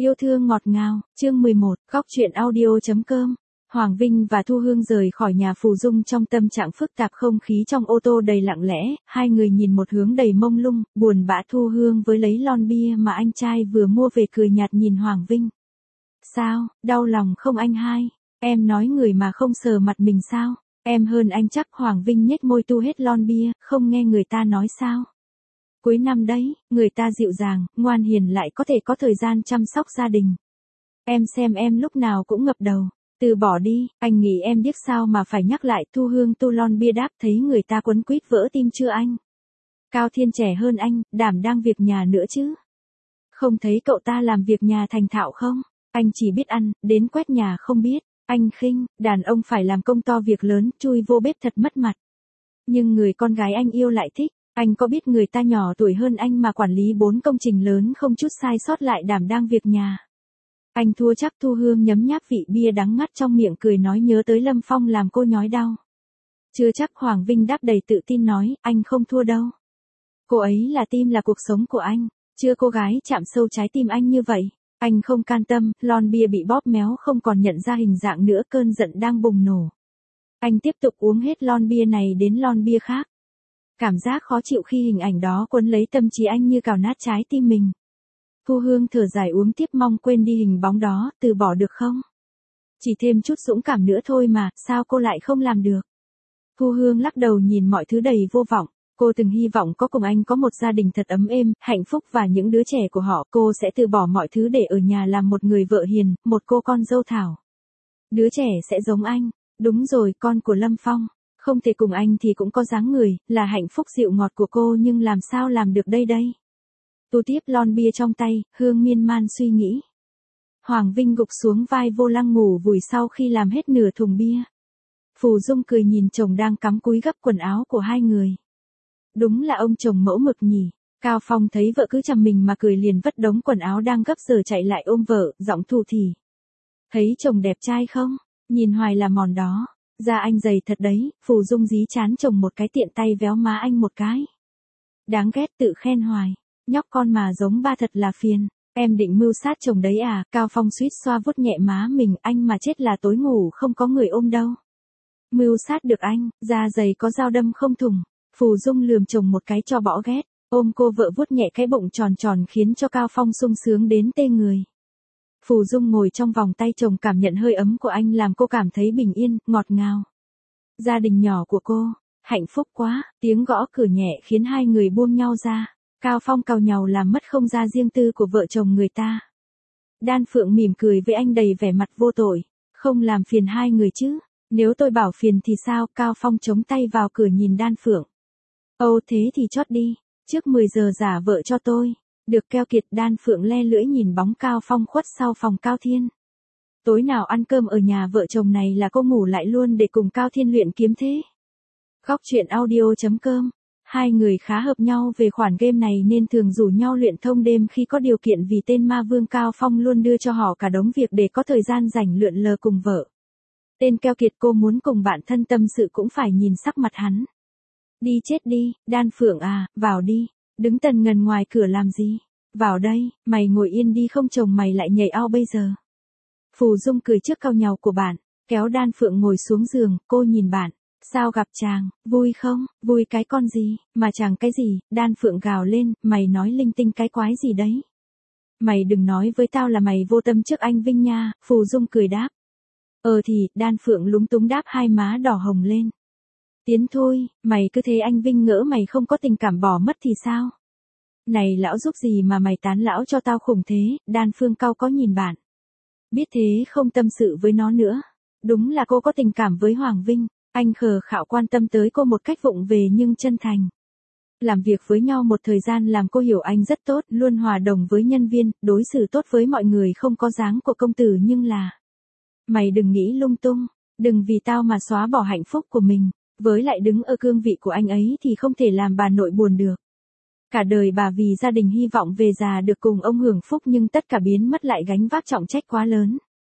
Yêu thương ngọt ngào, chương 11, góc truyện audio.com. Hoàng Vinh và Thu Hương rời khỏi nhà Phù Dung trong tâm trạng phức tạp, không khí trong ô tô đầy lặng lẽ, hai người nhìn một hướng đầy mông lung, buồn bã. Thu Hương với lấy lon bia mà anh trai vừa mua về cười nhạt nhìn Hoàng Vinh. Sao, đau lòng không anh hai? Em nói người mà không sờ mặt mình sao? Em hơn anh chắc. Hoàng Vinh nhếch môi tu hết lon bia, không nghe người ta nói sao? Cuối năm đấy, người ta dịu dàng, ngoan hiền lại có thể có thời gian chăm sóc gia đình. Em xem em lúc nào cũng ngập đầu. Từ bỏ đi, anh nghĩ em biết sao mà phải nhắc lại. Thu Hương tu lon bia đáp, thấy người ta quấn quýt vỡ tim chưa anh? Cao Thiên trẻ hơn anh, đảm đang việc nhà nữa chứ. Không thấy cậu ta làm việc nhà thành thạo không? Anh chỉ biết ăn, đến quét nhà không biết. Anh khinh, đàn ông phải làm công to việc lớn, chui vô bếp thật mất mặt. Nhưng người con gái anh yêu lại thích. Anh có biết người ta nhỏ tuổi hơn anh mà quản lý 4 công trình lớn không chút sai sót lại đảm đang việc nhà. Anh thua chắc. Thu Hương nhấm nháp vị bia đắng ngắt trong miệng cười nói nhớ tới Lâm Phong làm cô nhói đau. Chưa chắc. Hoàng Vinh đáp đầy tự tin nói, anh không thua đâu. Cô ấy là tim là cuộc sống của anh, chưa cô gái chạm sâu trái tim anh như vậy. Anh không can tâm, lon bia bị bóp méo không còn nhận ra hình dạng nữa, cơn giận đang bùng nổ. Anh tiếp tục uống hết lon bia này đến lon bia khác. Cảm giác khó chịu khi hình ảnh đó quấn lấy tâm trí anh như cào nát trái tim mình. Thu Hương thở dài uống tiếp, mong quên đi hình bóng đó, từ bỏ được không? Chỉ thêm chút dũng cảm nữa thôi mà, sao cô lại không làm được? Thu Hương lắc đầu nhìn mọi thứ đầy vô vọng. Cô từng hy vọng có cùng anh có một gia đình thật ấm êm, hạnh phúc và những đứa trẻ của họ. Cô sẽ từ bỏ mọi thứ để ở nhà làm một người vợ hiền, một cô con dâu thảo. Đứa trẻ sẽ giống anh. Đúng rồi, con của Lâm Phong. Không thể cùng anh thì cũng có dáng người, là hạnh phúc dịu ngọt của cô, nhưng làm sao làm được đây? Tu tiếp lon bia trong tay, Hương miên man suy nghĩ. Hoàng Vinh gục xuống vai vô lăng ngủ vùi sau khi làm hết nửa thùng bia. Phù Dung cười nhìn chồng đang cắm cúi gấp quần áo của hai người. Đúng là ông chồng mẫu mực nhỉ. Cao Phong thấy vợ cứ chằm mình mà cười liền vất đống quần áo đang gấp giờ chạy lại ôm vợ, giọng thủ thỉ. Thấy chồng đẹp trai không? Nhìn hoài là mòn đó. Da anh dày thật đấy. Phù Dung dí chán chồng một cái, tiện tay véo má anh một cái. Đáng ghét, tự khen hoài. Nhóc con mà giống ba thật là phiền. Em định mưu sát chồng đấy à? Cao Phong suýt xoa vuốt nhẹ má mình, anh mà chết là tối ngủ không có người ôm đâu. Mưu sát được anh, da dày có dao đâm không thủng. Phù Dung lườm chồng một cái cho bỏ ghét, ôm cô vợ vuốt nhẹ cái bụng tròn tròn khiến cho Cao Phong sung sướng đến tê người. Phù Dung ngồi trong vòng tay chồng, cảm nhận hơi ấm của anh làm cô cảm thấy bình yên, ngọt ngào. Gia đình nhỏ của cô, hạnh phúc quá. Tiếng gõ cửa nhẹ khiến hai người buông nhau ra. Cao Phong càu nhàu làm mất không gian riêng tư của vợ chồng người ta. Đan Phượng mỉm cười với anh đầy vẻ mặt vô tội. Không làm phiền hai người chứ? Nếu tôi bảo phiền thì sao? Cao Phong chống tay vào cửa nhìn Đan Phượng. Âu thế thì chót đi. Trước 10 giờ giả vợ cho tôi. Được keo kiệt. Đan Phượng le lưỡi nhìn bóng Cao Phong khuất sau phòng Cao Thiên. Tối nào ăn cơm ở nhà vợ chồng này là cô ngủ lại luôn để cùng Cao Thiên luyện kiếm thế. Góc truyện audio.com. Hai người khá hợp nhau về khoản game này nên thường rủ nhau luyện thông đêm khi có điều kiện, vì tên ma vương Cao Phong luôn đưa cho họ cả đống việc để có thời gian rảnh lượn lờ cùng vợ. Tên keo kiệt, cô muốn cùng bạn thân tâm sự cũng phải nhìn sắc mặt hắn. Đi chết đi, Đan Phượng à, vào đi. Đứng tần ngần ngoài cửa làm gì? Vào đây, mày ngồi yên đi không chồng mày lại nhảy ao bây giờ. Phù Dung cười trước cau nhàu của bạn, kéo Đan Phượng ngồi xuống giường, cô nhìn bạn. Sao gặp chàng, vui không? Vui cái con gì, mà chàng cái gì? Đan Phượng gào lên, mày nói linh tinh cái quái gì đấy? Mày đừng nói với tao là mày vô tâm trước anh Vinh nha. Phù Dung cười đáp. Thì, Đan Phượng lúng túng đáp, hai má đỏ hồng lên. Tiến thôi, mày cứ thế anh Vinh ngỡ mày không có tình cảm bỏ mất thì sao? Này lão giúp gì mà mày tán lão cho tao khủng thế? Đan Phương cau có nhìn bạn. Biết thế không tâm sự với nó nữa. Đúng là cô có tình cảm với Hoàng Vinh. Anh khờ khạo quan tâm tới cô một cách vụng về nhưng chân thành. Làm việc với nhau một thời gian làm cô hiểu anh rất tốt, luôn hòa đồng với nhân viên, đối xử tốt với mọi người, không có dáng của công tử nhưng là. Mày đừng nghĩ lung tung, đừng vì tao mà xóa bỏ hạnh phúc của mình, với lại đứng ở cương vị của anh ấy thì không thể làm bà nội buồn được. Cả đời bà vì gia đình hy vọng về già được cùng ông hưởng phúc, nhưng tất cả biến mất lại gánh vác trọng trách quá lớn.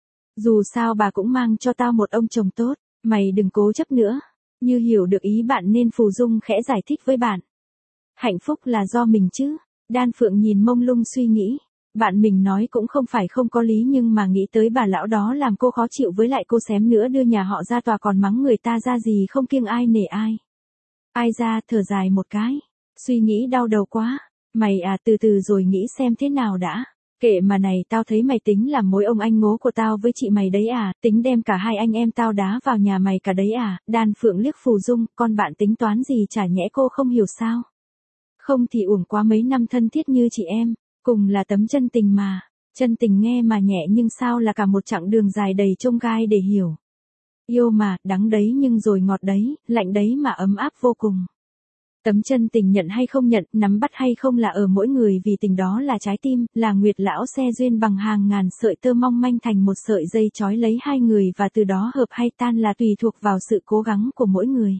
Dù sao bà cũng mang cho tao một ông chồng tốt, mày đừng cố chấp nữa. Như hiểu được ý bạn nên Phù Dung khẽ giải thích với bạn. Hạnh phúc là do mình chứ. Đan Phượng nhìn mông lung suy nghĩ. Bạn mình nói cũng không phải không có lý nhưng mà nghĩ tới bà lão đó làm cô khó chịu với lại cô xém nữa đưa nhà họ ra tòa còn mắng người ta ra gì không kiêng ai nể ai. Ai ra thở dài một cái. Suy nghĩ đau đầu quá. Mày à từ từ rồi nghĩ xem thế nào đã. Kệ mà này tao thấy mày tính làm mối ông anh ngố của tao với chị mày đấy à, tính đem cả hai anh em tao đá vào nhà mày cả đấy à, Đan Phượng liếc Phù Dung, con bạn tính toán gì chả nhẽ cô không hiểu sao. Không thì uổng quá mấy năm thân thiết như chị em, cùng là tấm chân tình mà, chân tình nghe mà nhẹ nhưng sao là cả một chặng đường dài đầy chông gai để hiểu. Yêu mà, đắng đấy nhưng rồi ngọt đấy, lạnh đấy mà ấm áp vô cùng. Tấm chân tình nhận hay không nhận, nắm bắt hay không là ở mỗi người vì tình đó là trái tim, là nguyệt lão xe duyên bằng hàng ngàn sợi tơ mong manh thành một sợi dây trói lấy hai người và từ đó hợp hay tan là tùy thuộc vào sự cố gắng của mỗi người.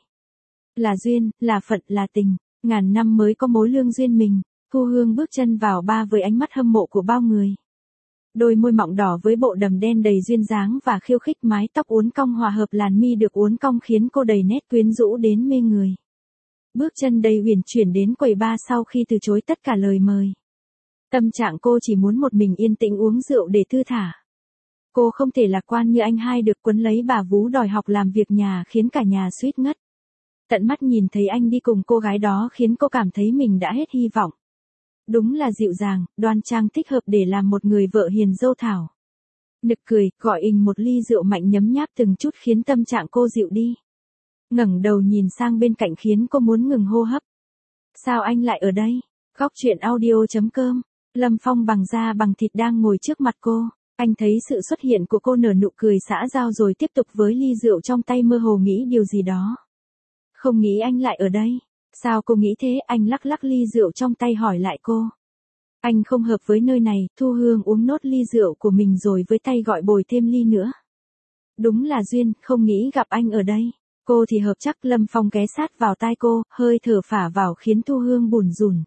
Là duyên, là phận, là tình, ngàn năm mới có mối lương duyên mình, Thu Hương bước chân vào ba với ánh mắt hâm mộ của bao người. Đôi môi mọng đỏ với bộ đầm đen đầy duyên dáng và khiêu khích mái tóc uốn cong hòa hợp làn mi được uốn cong khiến cô đầy nét quyến rũ đến mê người. Bước chân đầy uyển chuyển đến quầy bar sau khi từ chối tất cả lời mời. Tâm trạng cô chỉ muốn một mình yên tĩnh uống rượu để thư thả. Cô không thể lạc quan như anh hai được quấn lấy bà vú đòi học làm việc nhà khiến cả nhà suýt ngất. Tận mắt nhìn thấy anh đi cùng cô gái đó khiến cô cảm thấy mình đã hết hy vọng. Đúng là dịu dàng, đoan trang thích hợp để làm một người vợ hiền dâu thảo. Nực cười, gọi ình một ly rượu mạnh nhấm nháp từng chút khiến tâm trạng cô dịu đi. Ngẩng đầu nhìn sang bên cạnh khiến cô muốn ngừng hô hấp. Sao anh lại ở đây? Góc truyện audio.com. Lâm Phong bằng da bằng thịt đang ngồi trước mặt cô. Anh thấy sự xuất hiện của cô nở nụ cười xã giao rồi tiếp tục với ly rượu trong tay mơ hồ nghĩ điều gì đó. Không nghĩ anh lại ở đây. Sao cô nghĩ thế? Anh lắc lắc ly rượu trong tay hỏi lại cô. Anh không hợp với nơi này. Thu Hương uống nốt ly rượu của mình rồi với tay gọi bồi thêm ly nữa. Đúng là duyên, không nghĩ gặp anh ở đây. Cô thì hợp chắc. Lâm Phong ghé sát vào tai cô, hơi thở phả vào khiến Thu Hương bủn rủn.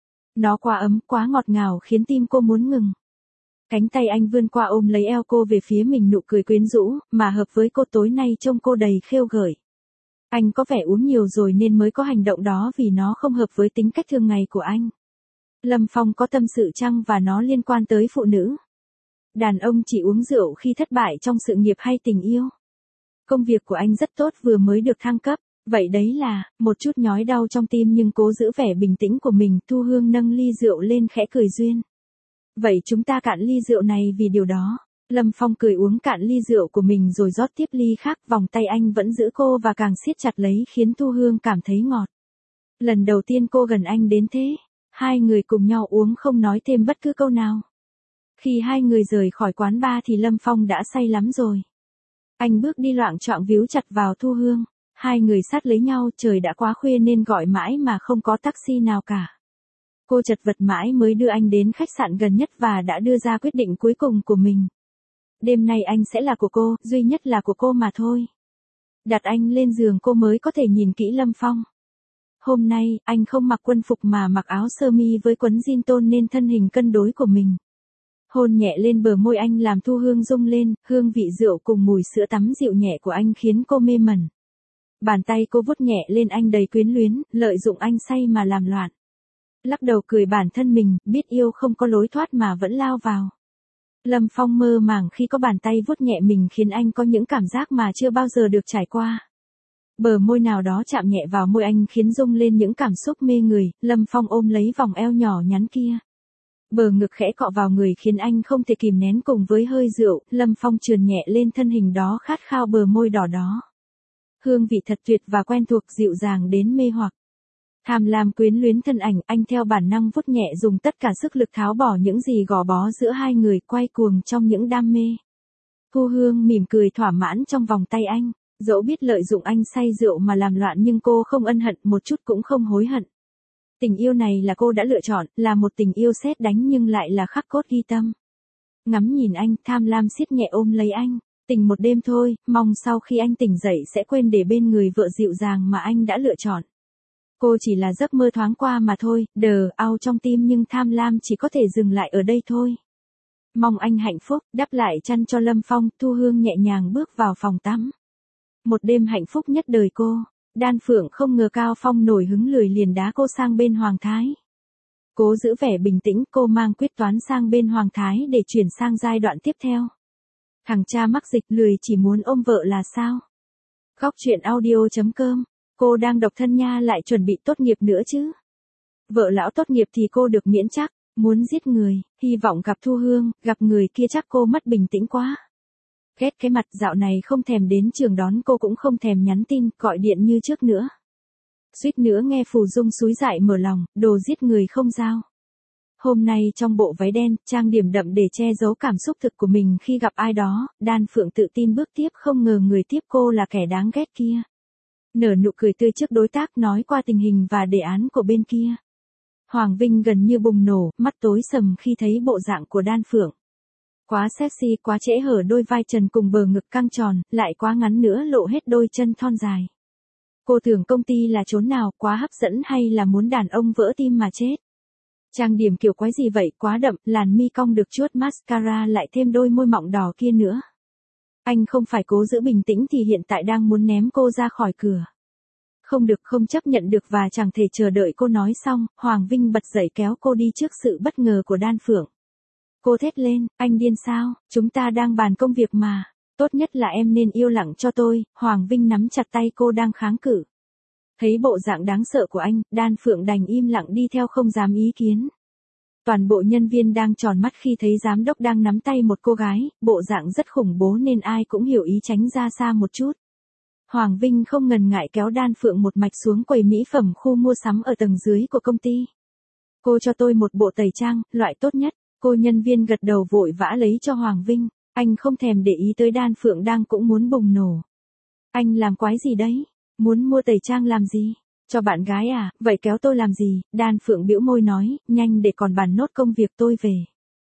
Nó quá ấm, quá ngọt ngào khiến tim cô muốn ngừng. Cánh tay anh vươn qua ôm lấy eo cô về phía mình nụ cười quyến rũ, mà hợp với cô tối nay trông cô đầy khêu gợi. Anh có vẻ uống nhiều rồi nên mới có hành động đó vì nó không hợp với tính cách thường ngày của anh. Lâm Phong có tâm sự chăng và nó liên quan tới phụ nữ? Đàn ông chỉ uống rượu khi thất bại trong sự nghiệp hay tình yêu. Công việc của anh rất tốt vừa mới được thăng cấp. Vậy đấy là, một chút nhói đau trong tim nhưng cố giữ vẻ bình tĩnh của mình. Thu Hương nâng ly rượu lên khẽ cười duyên. Vậy chúng ta cạn ly rượu này vì điều đó. Lâm Phong cười uống cạn ly rượu của mình rồi rót tiếp ly khác. Vòng tay anh vẫn giữ cô và càng siết chặt lấy khiến Thu Hương cảm thấy ngọt. Lần đầu tiên cô gần anh đến thế. Hai người cùng nhau uống không nói thêm bất cứ câu nào. Khi hai người rời khỏi quán bar thì Lâm Phong đã say lắm rồi. Anh bước đi loạng choạng víu chặt vào Thu Hương. Hai người sát lấy nhau, trời đã quá khuya nên gọi mãi mà không có taxi nào cả. Cô chật vật mãi mới đưa anh đến khách sạn gần nhất và đã đưa ra quyết định cuối cùng của mình. Đêm nay anh sẽ là của cô, duy nhất là của cô mà thôi. Đặt anh lên giường cô mới có thể nhìn kỹ Lâm Phong. Hôm nay, anh không mặc quân phục mà mặc áo sơ mi với quấn jean tôn nên thân hình cân đối của mình. Hôn nhẹ lên bờ môi anh làm Thu Hương rung lên, hương vị rượu cùng mùi sữa tắm dịu nhẹ của anh khiến cô mê mẩn. Bàn tay cô vuốt nhẹ lên anh đầy quyến luyến, lợi dụng anh say mà làm loạn. Lắc đầu cười bản thân mình, biết yêu không có lối thoát mà vẫn lao vào. Lâm Phong mơ màng khi có bàn tay vuốt nhẹ mình khiến anh có những cảm giác mà chưa bao giờ được trải qua. Bờ môi nào đó chạm nhẹ vào môi anh khiến rung lên những cảm xúc mê người. Lâm Phong ôm lấy vòng eo nhỏ nhắn kia. Bờ ngực khẽ cọ vào người khiến anh không thể kìm nén cùng với hơi rượu. Lâm Phong trườn nhẹ lên thân hình đó khát khao bờ môi đỏ đó. Hương vị thật tuyệt và quen thuộc dịu dàng đến mê hoặc. Tham lam quyến luyến thân ảnh, anh theo bản năng vuốt nhẹ dùng tất cả sức lực tháo bỏ những gì gò bó giữa hai người quay cuồng trong những đam mê. Thu Hương mỉm cười thỏa mãn trong vòng tay anh, dẫu biết lợi dụng anh say rượu mà làm loạn nhưng cô không ân hận một chút cũng không hối hận. Tình yêu này là cô đã lựa chọn, là một tình yêu sét đánh nhưng lại là khắc cốt ghi tâm. Ngắm nhìn anh, tham lam siết nhẹ ôm lấy anh. Tình một đêm thôi, mong sau khi anh tỉnh dậy sẽ quên để bên người vợ dịu dàng mà anh đã lựa chọn. Cô chỉ là giấc mơ thoáng qua mà thôi, đờ ao trong tim nhưng tham lam chỉ có thể dừng lại ở đây thôi. Mong anh hạnh phúc, đắp lại chăn cho Lâm Phong. Thu Hương nhẹ nhàng bước vào phòng tắm. Một đêm hạnh phúc nhất đời cô. Đan Phượng không ngờ Cao Phong nổi hứng lười liền đá cô sang bên Hoàng Thái. Cố giữ vẻ bình tĩnh, cô mang quyết toán sang bên Hoàng Thái để chuyển sang giai đoạn tiếp theo. Thằng cha mắc dịch lười chỉ muốn ôm vợ là sao? Góc truyện audio.com. Cô đang độc thân nha, lại chuẩn bị tốt nghiệp nữa chứ. Vợ lão tốt nghiệp thì cô được miễn chắc, muốn giết người, hy vọng gặp Thu Hương, gặp người kia chắc cô mất bình tĩnh quá. Ghét cái mặt dạo này không thèm đến trường đón cô, cũng không thèm nhắn tin, gọi điện như trước nữa. Suýt nữa nghe Phù Dung xúi dại mở lòng, đồ giết người không giao. Hôm nay trong bộ váy đen, trang điểm đậm để che giấu cảm xúc thực của mình khi gặp ai đó, Đan Phượng tự tin bước tiếp, không ngờ người tiếp cô là kẻ đáng ghét kia. Nở nụ cười tươi trước đối tác, nói qua tình hình và đề án của bên kia. Hoàng Vinh gần như bùng nổ, mắt tối sầm khi thấy bộ dạng của Đan Phượng. Quá sexy, quá trễ hở đôi vai trần cùng bờ ngực căng tròn, lại quá ngắn nữa lộ hết đôi chân thon dài. Cô tưởng công ty là chốn nào, quá hấp dẫn hay là muốn đàn ông vỡ tim mà chết. Trang điểm kiểu quái gì vậy, quá đậm, làn mi cong được chuốt mascara lại thêm đôi môi mọng đỏ kia nữa. Anh không phải cố giữ bình tĩnh thì hiện tại đang muốn ném cô ra khỏi cửa. Không được, không chấp nhận được và chẳng thể chờ đợi cô nói xong, Hoàng Vinh bật dậy kéo cô đi trước sự bất ngờ của Đan Phượng. Cô thét lên, anh điên sao, chúng ta đang bàn công việc mà. Tốt nhất là em nên yêu lặng cho tôi. Hoàng Vinh nắm chặt tay cô đang kháng cự. Thấy bộ dạng đáng sợ của anh, Đan Phượng đành im lặng đi theo, không dám ý kiến. Toàn bộ nhân viên đang tròn mắt khi thấy giám đốc đang nắm tay một cô gái, bộ dạng rất khủng bố nên ai cũng hiểu ý tránh ra xa một chút. Hoàng Vinh không ngần ngại kéo Đan Phượng một mạch xuống quầy mỹ phẩm khu mua sắm ở tầng dưới của công ty. Cô cho tôi một bộ tẩy trang, loại tốt nhất. Cô nhân viên gật đầu vội vã lấy cho Hoàng Vinh. Anh không thèm để ý tới Đan Phượng đang cũng muốn bùng nổ. Anh làm quái gì đấy? Muốn mua tẩy trang làm gì? Cho bạn gái à? Vậy kéo tôi làm gì? Đan Phượng bĩu môi nói, nhanh để còn bàn nốt công việc tôi về.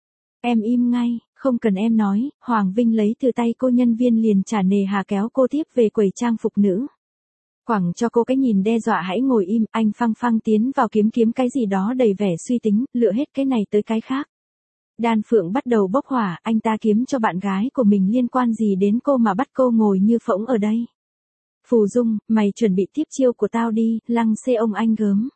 Em im ngay, không cần em nói. Hoàng Vinh lấy từ tay cô nhân viên liền chả nề hà kéo cô tiếp về quầy trang phục nữ. Quẳng cho cô cái nhìn đe dọa, hãy ngồi im. Anh phăng phăng tiến vào kiếm cái gì đó đầy vẻ suy tính, lựa hết cái này tới cái khác. Đan Phượng bắt đầu bốc hỏa, anh ta kiếm cho bạn gái của mình, liên quan gì đến cô mà bắt cô ngồi như phỗng ở đây. Phù Dung, mày chuẩn bị tiếp chiêu của tao đi, lăng xê ông anh gớm.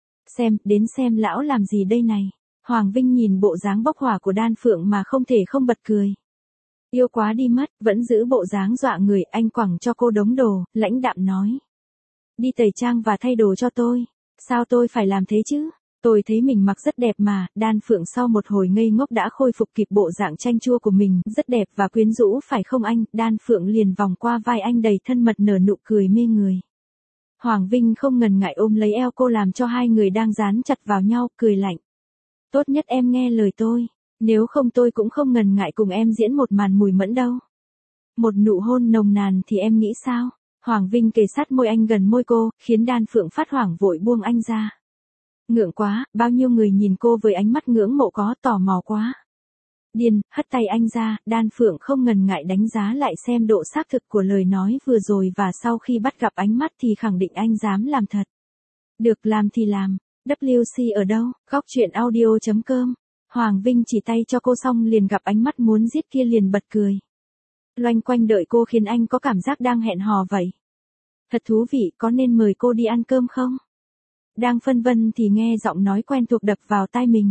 Đến xem lão làm gì đây này. Hoàng Vinh nhìn bộ dáng bốc hỏa của Đan Phượng mà không thể không bật cười. Yêu quá đi mất, vẫn giữ bộ dáng dọa người. Anh quẳng cho cô đống đồ, lãnh đạm nói. Đi tẩy trang và thay đồ cho tôi. Sao tôi phải làm thế chứ? Tôi thấy mình mặc rất đẹp mà. Đan Phượng sau một hồi ngây ngốc đã khôi phục kịp bộ dạng chanh chua của mình, rất đẹp và quyến rũ phải không anh? Đan Phượng liền vòng qua vai anh đầy thân mật, nở nụ cười mê người. Hoàng Vinh không ngần ngại ôm lấy eo cô, làm cho hai người đang dán chặt vào nhau, cười lạnh. Tốt nhất em nghe lời tôi, nếu không tôi cũng không ngần ngại cùng em diễn một màn mùi mẫn đâu. Một nụ hôn nồng nàn thì em nghĩ sao? Hoàng Vinh kề sát môi anh gần môi cô, khiến Đan Phượng phát hoảng vội buông anh ra. Ngượng quá, bao nhiêu người nhìn cô với ánh mắt ngưỡng mộ, có tò mò quá. Điên, hất tay anh ra. Đan Phượng không ngần ngại đánh giá lại xem độ xác thực của lời nói vừa rồi, và sau khi bắt gặp ánh mắt thì khẳng định anh dám làm thật. Được, làm thì làm. WC ở đâu? Góc truyện audio.com. Hoàng Vinh chỉ tay cho cô xong liền gặp ánh mắt muốn giết kia, liền bật cười. Loanh quanh đợi cô khiến anh có cảm giác đang hẹn hò vậy. Thật thú vị, có nên mời cô đi ăn cơm không? Đang phân vân thì nghe giọng nói quen thuộc đập vào tai mình.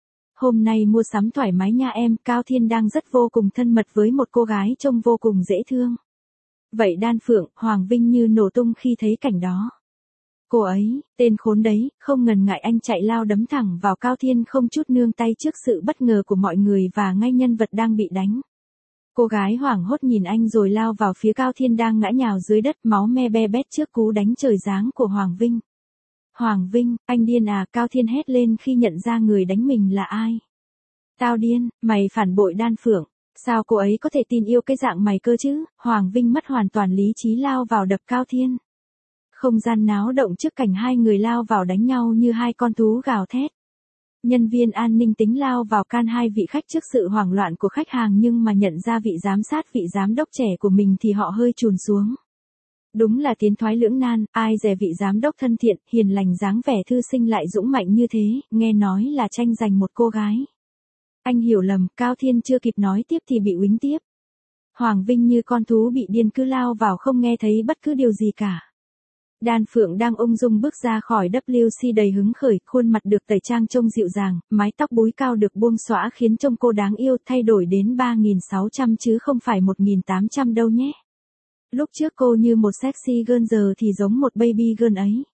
Hôm nay mua sắm thoải mái nha em. Cao Thiên đang rất vô cùng thân mật với một cô gái trông vô cùng dễ thương. Vậy Đan Phượng, Hoàng Vinh như nổ tung khi thấy cảnh đó. Cô ấy, tên khốn đấy, không ngần ngại anh chạy lao đấm thẳng vào Cao Thiên, không chút nương tay trước sự bất ngờ của mọi người và ngay nhân vật đang bị đánh. Cô gái hoảng hốt nhìn anh rồi lao vào phía Cao Thiên đang ngã nhào dưới đất, máu me be bét trước cú đánh trời giáng của Hoàng Vinh. Hoàng Vinh, anh điên à? Cao Thiên hét lên khi nhận ra người đánh mình là ai. Tao điên, mày phản bội Đan Phượng. Sao cô ấy có thể tin yêu cái dạng mày cơ chứ? Hoàng Vinh mất hoàn toàn lý trí lao vào đập Cao Thiên. Không gian náo động trước cảnh hai người lao vào đánh nhau như hai con thú gào thét. Nhân viên an ninh tính lao vào can hai vị khách trước sự hoảng loạn của khách hàng, nhưng mà nhận ra vị giám sát, vị giám đốc trẻ của mình thì họ hơi chùn xuống. Đúng là tiến thoái lưỡng nan, ai dè vị giám đốc thân thiện, hiền lành, dáng vẻ thư sinh lại dũng mạnh như thế, nghe nói là tranh giành một cô gái. Anh hiểu lầm. Cao Thiên chưa kịp nói tiếp thì bị uýnh tiếp. Hoàng Vinh như con thú bị điên cứ lao vào, không nghe thấy bất cứ điều gì cả. Đan Phượng đang ung dung bước ra khỏi WC đầy hứng khởi, khuôn mặt được tẩy trang trông dịu dàng, mái tóc búi cao được buông xõa khiến trông cô đáng yêu, thay đổi đến 3.600 chứ không phải 1.800 đâu nhé. Lúc trước cô như một sexy girl, giờ thì giống một baby girl ấy.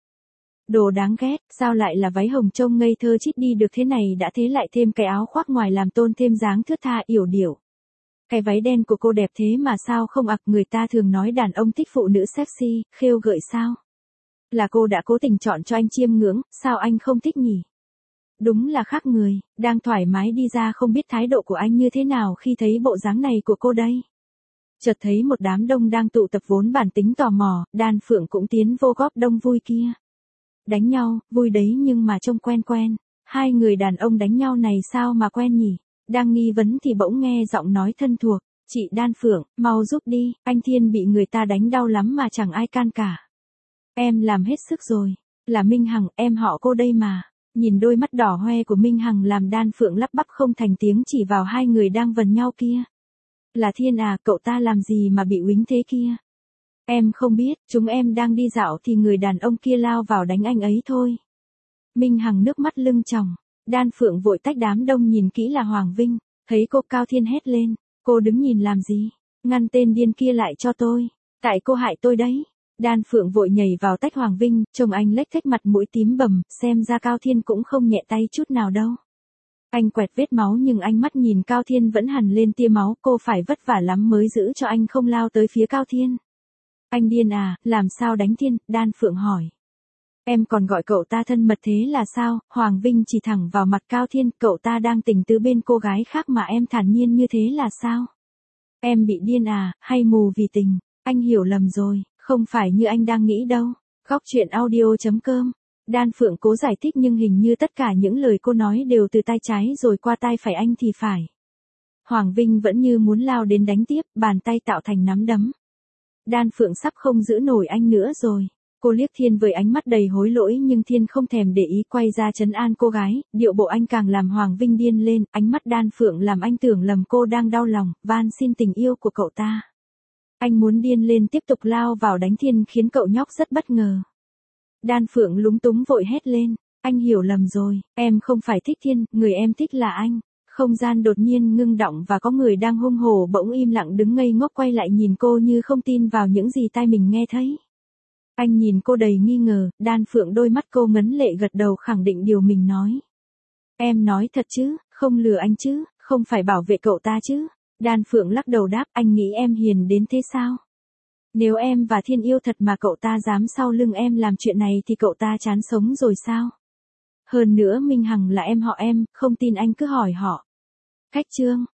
Đồ đáng ghét, sao lại là váy hồng trông ngây thơ chít đi được thế này, đã thế lại thêm cái áo khoác ngoài làm tôn thêm dáng thướt tha yểu điệu. Cái váy đen của cô đẹp thế mà sao không ặc, người ta thường nói đàn ông thích phụ nữ sexy, khêu gợi sao? Là cô đã cố tình chọn cho anh chiêm ngưỡng, sao anh không thích nhỉ? Đúng là khác người, đang thoải mái đi ra không biết thái độ của anh như thế nào khi thấy bộ dáng này của cô đây. Chợt thấy một đám đông đang tụ tập vốn bản tính tò mò, Đan Phượng cũng tiến vô góp đông vui kia. Đánh nhau, vui đấy nhưng mà trông quen quen. Hai người đàn ông đánh nhau này sao mà quen nhỉ? Đang nghi vấn thì bỗng nghe giọng nói thân thuộc. Chị Đan Phượng, mau giúp đi, anh Thiên bị người ta đánh đau lắm mà chẳng ai can cả. Em làm hết sức rồi. Là Minh Hằng, em họ cô đây mà. Nhìn đôi mắt đỏ hoe của Minh Hằng làm Đan Phượng lắp bắp không thành tiếng chỉ vào hai người đang vần nhau kia. Là Thiên à, cậu ta làm gì mà bị uýnh thế kia? Em không biết, chúng em đang đi dạo thì người đàn ông kia lao vào đánh anh ấy thôi. Minh Hằng nước mắt lưng tròng. Đan Phượng vội tách đám đông nhìn kỹ là Hoàng Vinh. Thấy cô Cao Thiên hét lên. Cô đứng nhìn làm gì? Ngăn tên điên kia lại cho tôi. Tại cô hại tôi đấy. Đan Phượng vội nhảy vào tách Hoàng Vinh. Trông anh lếch thếch mặt mũi tím bầm. Xem ra Cao Thiên cũng không nhẹ tay chút nào đâu. Anh quẹt vết máu nhưng ánh mắt nhìn Cao Thiên vẫn hằn lên tia máu. Cô phải vất vả lắm mới giữ cho anh không lao tới phía Cao Thiên. Anh điên à, làm sao đánh Thiên? Đan Phượng hỏi. Em còn gọi cậu ta thân mật thế là sao? Hoàng Vinh chỉ thẳng vào mặt Cao Thiên. Cậu ta đang tình tứ bên cô gái khác mà em thản nhiên như thế là sao? Em bị điên à, hay mù vì tình? Anh hiểu lầm rồi, không phải như anh đang nghĩ đâu. Góc chuyện audio.com. Đan Phượng cố giải thích nhưng hình như tất cả những lời cô nói đều từ tai trái rồi qua tai phải anh thì phải. Hoàng Vinh vẫn như muốn lao đến đánh tiếp, bàn tay tạo thành nắm đấm. Đan Phượng sắp không giữ nổi anh nữa rồi. Cô liếc Thiên với ánh mắt đầy hối lỗi nhưng Thiên không thèm để ý, quay ra trấn an cô gái, điệu bộ anh càng làm Hoàng Vinh điên lên, ánh mắt Đan Phượng làm anh tưởng lầm cô đang đau lòng, van xin tình yêu của cậu ta. Anh muốn điên lên tiếp tục lao vào đánh Thiên khiến cậu nhóc rất bất ngờ. Đan Phượng lúng túng vội hét lên, anh hiểu lầm rồi, em không phải thích Thiên, người em thích là anh. Không gian đột nhiên ngưng đọng và có người đang hung hổ bỗng im lặng đứng ngây ngốc quay lại nhìn cô như không tin vào những gì tai mình nghe thấy. Anh nhìn cô đầy nghi ngờ, Đan Phượng đôi mắt cô ngấn lệ gật đầu khẳng định điều mình nói. Em nói thật chứ, không lừa anh chứ, không phải bảo vệ cậu ta chứ. Đan Phượng lắc đầu đáp, anh nghĩ em hiền đến thế sao? Nếu em và Thiên yêu thật mà cậu ta dám sau lưng em làm chuyện này thì cậu ta chán sống rồi sao? Hơn nữa Minh Hằng là em họ em, không tin anh cứ hỏi họ. Khách trương.